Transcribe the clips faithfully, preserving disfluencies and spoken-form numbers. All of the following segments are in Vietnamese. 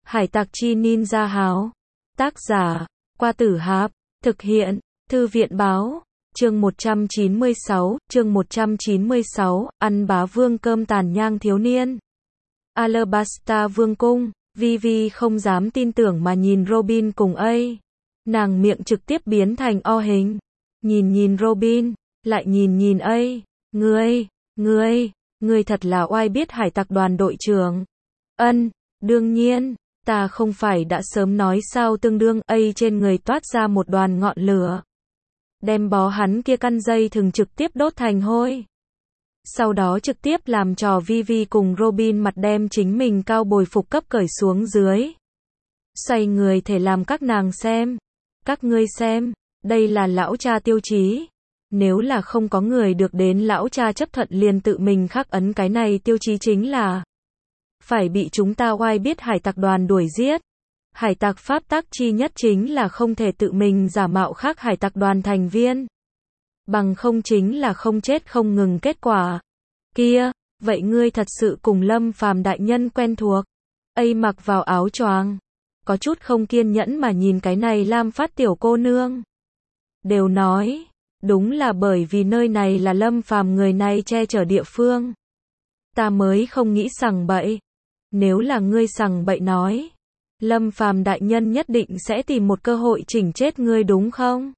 Hải tặc chi ninja háo. Tác giả, Qua Tử Hạp. Thực hiện, Thư viện báo. Chương một trăm chín mươi sáu, chương một trăm chín mươi sáu, ăn bá vương cơm tàn nhang thiếu niên. Alabasta vương cung, Vivi không dám tin tưởng mà nhìn Robin cùng A. Nàng miệng trực tiếp biến thành O hình. Nhìn nhìn Robin, lại nhìn nhìn A. Ngươi, ngươi, ngươi thật là oai biết hải tặc đoàn đội trưởng. Ân, đương nhiên, ta không phải đã sớm nói sao tương đương. A trên người toát ra một đoàn ngọn lửa. Đem bó hắn kia căn dây thừng trực tiếp đốt thành hôi. Sau đó trực tiếp làm trò Vivi cùng Robin mặt đem chính mình cao bồi phục cấp cởi xuống dưới. Xoay người thể làm các nàng xem. Các ngươi xem, đây là lão cha tiêu chí. Nếu là không có người được đến lão cha chấp thuận liền tự mình khắc ấn cái này tiêu chí chính là phải bị chúng ta oai biết hải tặc đoàn đuổi giết. Hải tặc pháp tắc chi nhất chính là không thể tự mình giả mạo khác hải tặc đoàn thành viên. Bằng không chính là không chết không ngừng kết quả. Kia, vậy ngươi thật sự cùng Lâm Phàm đại nhân quen thuộc. A mặc vào áo choàng, có chút không kiên nhẫn mà nhìn cái này Lam Phát tiểu cô nương. Đều nói, đúng là bởi vì nơi này là Lâm Phàm người này che chở địa phương. Ta mới không nghĩ sằng bậy. Nếu là ngươi sằng bậy nói, Lâm Phàm đại nhân nhất định sẽ tìm một cơ hội chỉnh chết ngươi đúng không?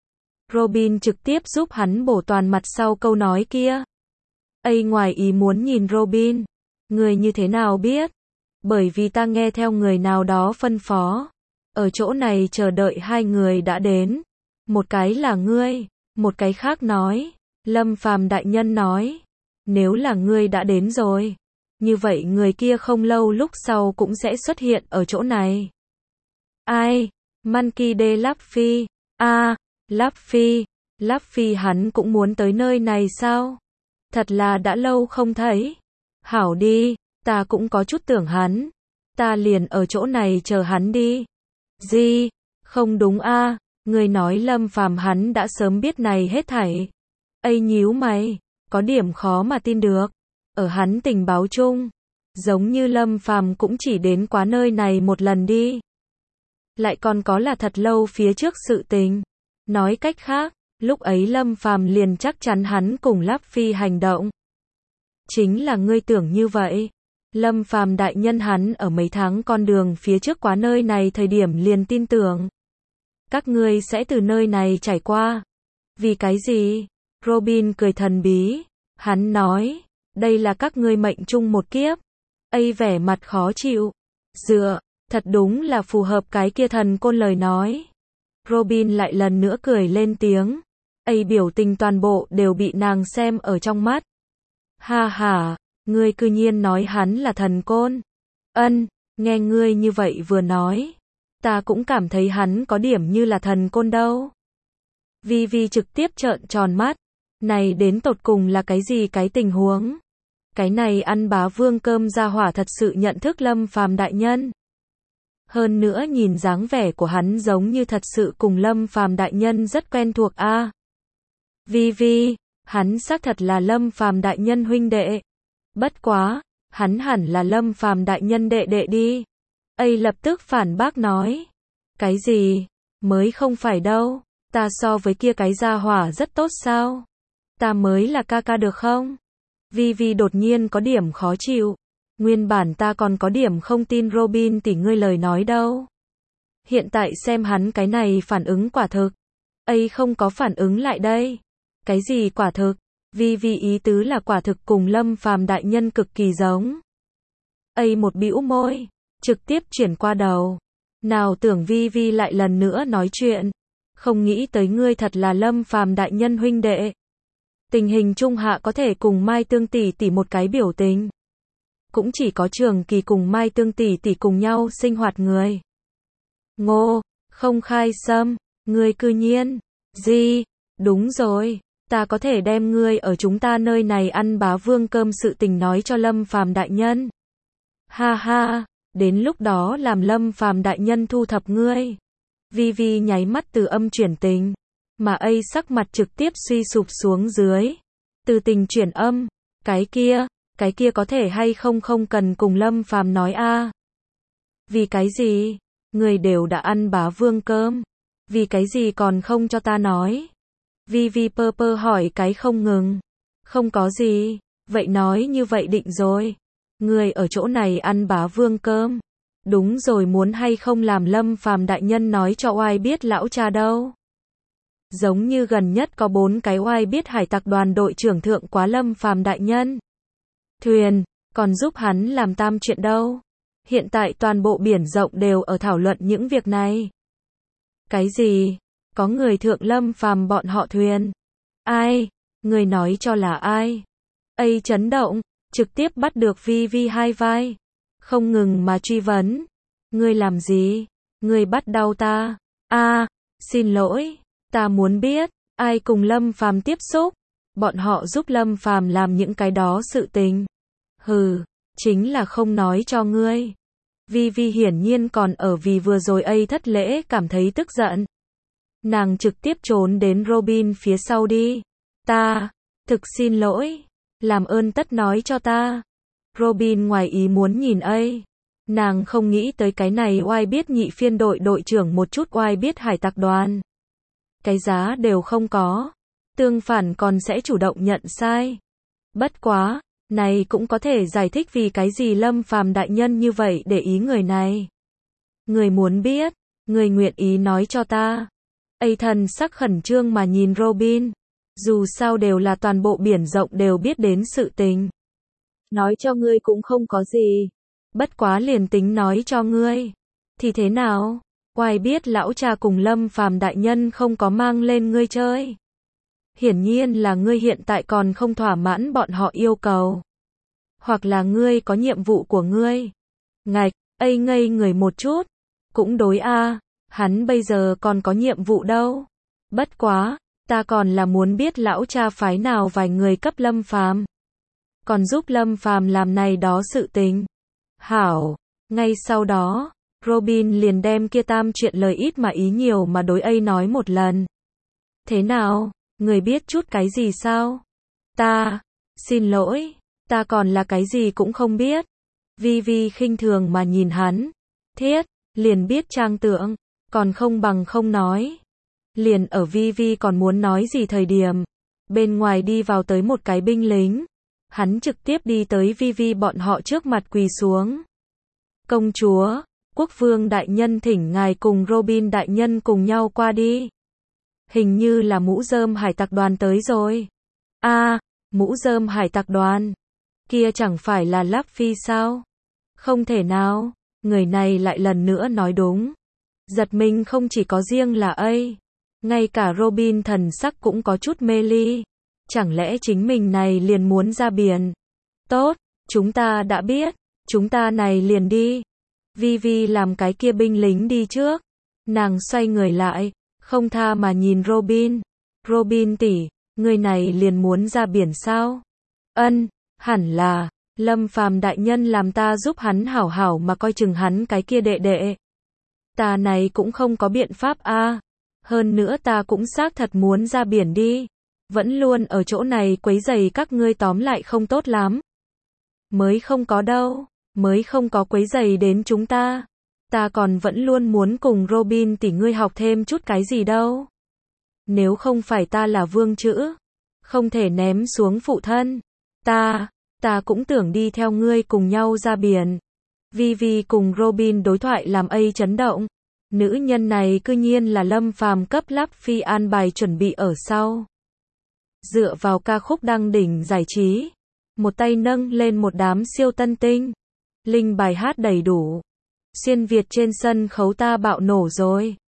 Robin trực tiếp giúp hắn bổ toàn mặt sau câu nói kia. A ngoài ý muốn nhìn Robin. Người như thế nào biết? Bởi vì ta nghe theo người nào đó phân phó. Ở chỗ này chờ đợi hai người đã đến. Một cái là ngươi, một cái khác nói. Lâm Phàm đại nhân nói. Nếu là ngươi đã đến rồi, như vậy người kia không lâu lúc sau cũng sẽ xuất hiện ở chỗ này. Ai? Monkey D. Luffy. A, Luffy. Luffy hắn cũng muốn tới nơi này sao? Thật là đã lâu không thấy. Hảo đi, ta cũng có chút tưởng hắn. Ta liền ở chỗ này chờ hắn đi. Gì? Không đúng a, người nói Lâm Phàm hắn đã sớm biết này hết thảy. A nhíu mày, có điểm khó mà tin được. Ở hắn tình báo chung, giống như Lâm Phàm cũng chỉ đến quá nơi này một lần đi. Lại còn có là thật lâu phía trước sự tình. Nói cách khác, lúc ấy Lâm Phàm liền chắc chắn hắn cùng Luffy hành động. Chính là ngươi tưởng như vậy. Lâm Phàm đại nhân hắn ở mấy tháng con đường phía trước quá nơi này thời điểm liền tin tưởng. Các ngươi sẽ từ nơi này trải qua. Vì cái gì? Robin cười thần bí. Hắn nói, đây là các ngươi mệnh chung một kiếp. A vẻ mặt khó chịu. Dựa, thật đúng là phù hợp cái kia thần côn lời nói. Robin lại lần nữa cười lên tiếng. A biểu tình toàn bộ đều bị nàng xem ở trong mắt. Ha ha, ngươi cư nhiên nói hắn là thần côn. Ân, nghe ngươi như vậy vừa nói. Ta cũng cảm thấy hắn có điểm như là thần côn đâu. Vivi trực tiếp trợn tròn mắt. Này đến tột cùng là cái gì cái tình huống? Cái này ăn bá vương cơm ra hỏa thật sự nhận thức Lâm Phàm đại nhân. Hơn nữa nhìn dáng vẻ của hắn giống như thật sự cùng Lâm Phàm đại nhân rất quen thuộc a. À, Vivi, hắn xác thật là Lâm Phàm đại nhân huynh đệ. Bất quá, hắn hẳn là Lâm Phàm đại nhân đệ đệ đi. A lập tức phản bác nói. Cái gì? Mới không phải đâu. Ta so với kia cái gia hỏa rất tốt sao? Ta mới là ca ca được không? Vivi đột nhiên có điểm khó chịu. Nguyên bản ta còn có điểm không tin Robin tỷ ngươi lời nói đâu. Hiện tại xem hắn cái này phản ứng quả thực. A không có phản ứng lại đây. Cái gì quả thực? Vivi ý tứ là quả thực cùng Lâm Phàm đại nhân cực kỳ giống. A một bĩu môi, trực tiếp chuyển qua đầu. Nào tưởng Vivi lại lần nữa nói chuyện. Không nghĩ tới ngươi thật là Lâm Phàm đại nhân huynh đệ. Tình hình trung hạ có thể cùng Mai Tương tỷ tỷ một cái biểu tình. Cũng chỉ có Trường Kỳ cùng Mai Tương tỷ tỷ cùng nhau sinh hoạt người. Ngô, không khai xâm, ngươi cư nhiên. Gì? Đúng rồi, ta có thể đem ngươi ở chúng ta nơi này ăn bá vương cơm sự tình nói cho Lâm Phàm đại nhân. Ha ha, đến lúc đó làm Lâm Phàm đại nhân thu thập ngươi. Vivi nháy mắt từ âm chuyển tình, mà A sắc mặt trực tiếp suy sụp xuống dưới. Từ tình chuyển âm, cái kia, cái kia có thể hay không không cần cùng Lâm Phàm nói a. Vì cái gì? Người đều đã ăn bá vương cơm. Vì cái gì còn không cho ta nói? Vi Vi pơ pơ hỏi cái không ngừng. Không có gì. Vậy nói như vậy định rồi. Người ở chỗ này ăn bá vương cơm. Đúng rồi, muốn hay không làm Lâm Phàm đại nhân nói cho oai biết lão cha đâu. Giống như gần nhất có bốn cái oai biết hải tặc đoàn đội trưởng thượng quá Lâm Phàm đại nhân. Thuyền, còn giúp hắn làm tam chuyện đâu. Hiện tại toàn bộ biển rộng đều ở thảo luận những việc này. Cái gì? Có người thượng Lâm Phàm bọn họ thuyền. Ai? Người nói cho là ai? Ây chấn động, trực tiếp bắt được Vi Vi hai vai. Không ngừng mà truy vấn. Ngươi làm gì? Ngươi bắt đau ta? A, à, xin lỗi, ta muốn biết, ai cùng Lâm Phàm tiếp xúc? Bọn họ giúp Lâm Phàm làm những cái đó sự tình. Hừ, chính là không nói cho ngươi. Vi Vi hiển nhiên còn ở vì vừa rồi ấy thất lễ cảm thấy tức giận. Nàng trực tiếp trốn đến Robin phía sau đi. Ta, thực xin lỗi, làm ơn tất nói cho ta. Robin ngoài ý muốn nhìn ấy. Nàng không nghĩ tới cái này oai biết nhị phiên đội đội trưởng một chút oai biết hải tặc đoàn. Cái giá đều không có. Tương phản còn sẽ chủ động nhận sai. Bất quá, này cũng có thể giải thích vì cái gì Lâm Phàm đại nhân như vậy để ý người này. Người muốn biết, người nguyện ý nói cho ta. Ây thần sắc khẩn trương mà nhìn Robin. Dù sao đều là toàn bộ biển rộng đều biết đến sự tình. Nói cho ngươi cũng không có gì. Bất quá liền tính nói cho ngươi. Thì thế nào? Oai biết lão cha cùng Lâm Phàm đại nhân không có mang lên ngươi chơi. Hiển nhiên là ngươi hiện tại còn không thỏa mãn bọn họ yêu cầu. Hoặc là ngươi có nhiệm vụ của ngươi. Ngạch, ây ngây người một chút. Cũng đối a, à, hắn bây giờ còn có nhiệm vụ đâu. Bất quá, ta còn là muốn biết lão cha phái nào vài người cấp Lâm Phàm. Còn giúp Lâm Phàm làm này đó sự tình. Hảo, ngay sau đó, Robin liền đem kia tam chuyện lời ít mà ý nhiều mà đối ấy nói một lần. Thế nào, người biết chút cái gì sao? Ta, xin lỗi, ta còn là cái gì cũng không biết. Vi Vi khinh thường mà nhìn hắn. Thiết, liền biết trang tượng, còn không bằng không nói. Liền ở Vi Vi còn muốn nói gì thời điểm, bên ngoài đi vào tới một cái binh lính. Hắn trực tiếp đi tới Vi Vi bọn họ trước mặt quỳ xuống. Công chúa, quốc vương đại nhân thỉnh ngài cùng Robin đại nhân cùng nhau qua đi. Hình như là mũ rơm hải tặc đoàn tới rồi. A, à, mũ rơm hải tặc đoàn. Kia chẳng phải là Luffy sao? Không thể nào, người này lại lần nữa nói đúng. Giật mình không chỉ có riêng là ấy. Ngay cả Robin thần sắc cũng có chút mê ly. Chẳng lẽ chính mình này liền muốn ra biển? Tốt, chúng ta đã biết, chúng ta này liền đi. Vi Vi làm cái kia binh lính đi trước. Nàng xoay người lại, không tha mà nhìn Robin. Robin tỷ, người này liền muốn ra biển sao? Ân, hẳn là, Lâm Phàm đại nhân làm ta giúp hắn hảo hảo mà coi chừng hắn cái kia đệ đệ. Ta này cũng không có biện pháp a. À. Hơn nữa ta cũng xác thật muốn ra biển đi. Vẫn luôn ở chỗ này quấy rầy các ngươi tóm lại không tốt lắm. Mới không có đâu, mới không có quấy rầy đến chúng ta. Ta còn vẫn luôn muốn cùng Robin tỷ ngươi học thêm chút cái gì đâu. Nếu không phải ta là vương chữ, không thể ném xuống phụ thân. Ta, ta cũng tưởng đi theo ngươi cùng nhau ra biển. Vi Vi cùng Robin đối thoại làm ấy chấn động. Nữ nhân này cư nhiên là Lâm Phàm cấp Luffy an bài chuẩn bị ở sau. Dựa vào ca khúc đăng đỉnh giải trí, một tay nâng lên một đám siêu tân tinh. Linh bài hát đầy đủ. Xuyên Việt trên sân khấu ta bạo nổ rồi.